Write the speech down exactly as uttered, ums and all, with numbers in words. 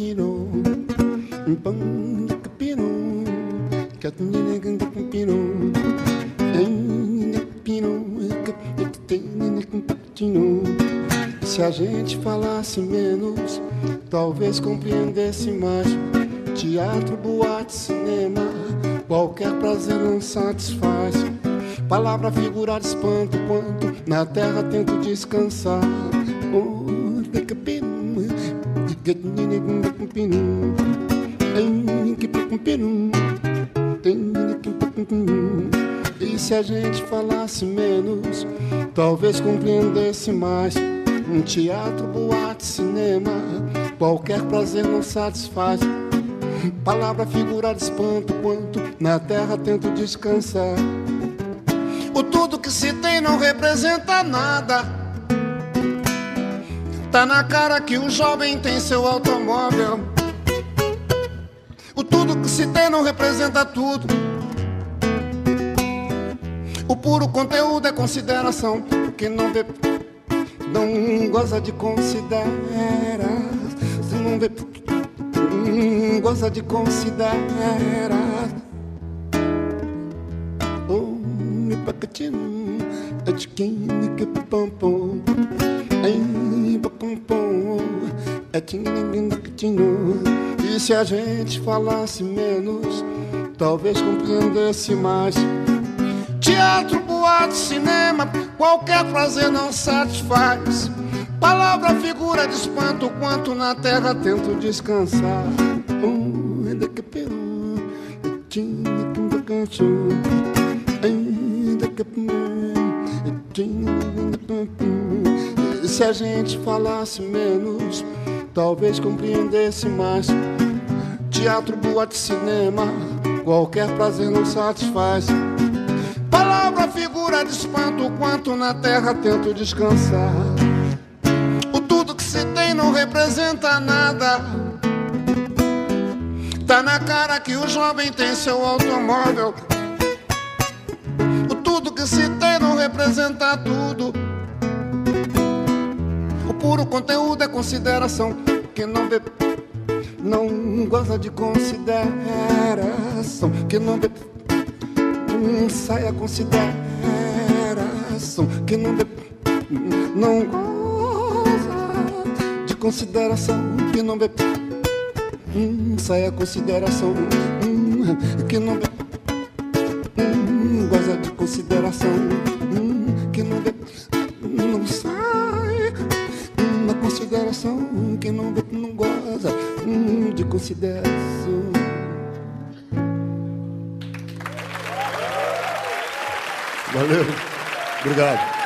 Se a gente falasse menos, talvez compreendesse mais. Teatro, boate, cinema, qualquer prazer não satisfaz. Palavra, figura, espanto, quanto na terra tento descansar. E se a gente falasse menos, talvez compreendesse mais. Um teatro, boate, cinema, qualquer prazer não satisfaz. Palavra, figura, espanto, quanto na terra tento descansar. O tudo que se tem não representa nada. Tá na cara que o jovem tem seu automóvel. O tudo que se tem não representa tudo. O puro conteúdo é consideração. Quem não vê, não goza de considerar. Se não vê, não goza de considerar. Oh, me pacatinho, a tiquinha que pampom. Ai, pampom, a tiquinha que tinho. E se a gente falasse menos, talvez compreendesse mais. Teatro, boate, cinema, qualquer prazer não satisfaz. Palavra, figura de espanto, quanto na terra tento descansar. Ainda que peru, tinha que me canção. Ainda que e se a gente falasse menos, talvez compreendesse mais. Teatro, boate, cinema, qualquer prazer não satisfaz. Palavra, figura de espanto, quanto na terra tento descansar. O tudo que se tem não representa nada. Tá na cara que o jovem tem seu automóvel. O tudo que se tem não representa tudo. O puro conteúdo é consideração. Quem não vê, não goza de consideração. Quem não vê, sai a consideração. Quem não vê, não goza de consideração. Quem não vê, sai a consideração. Quem não vê, goza de consideração. Quem não vê, não sai na consideração. Quem não vê, não goza de consideração. Valeu, obrigado.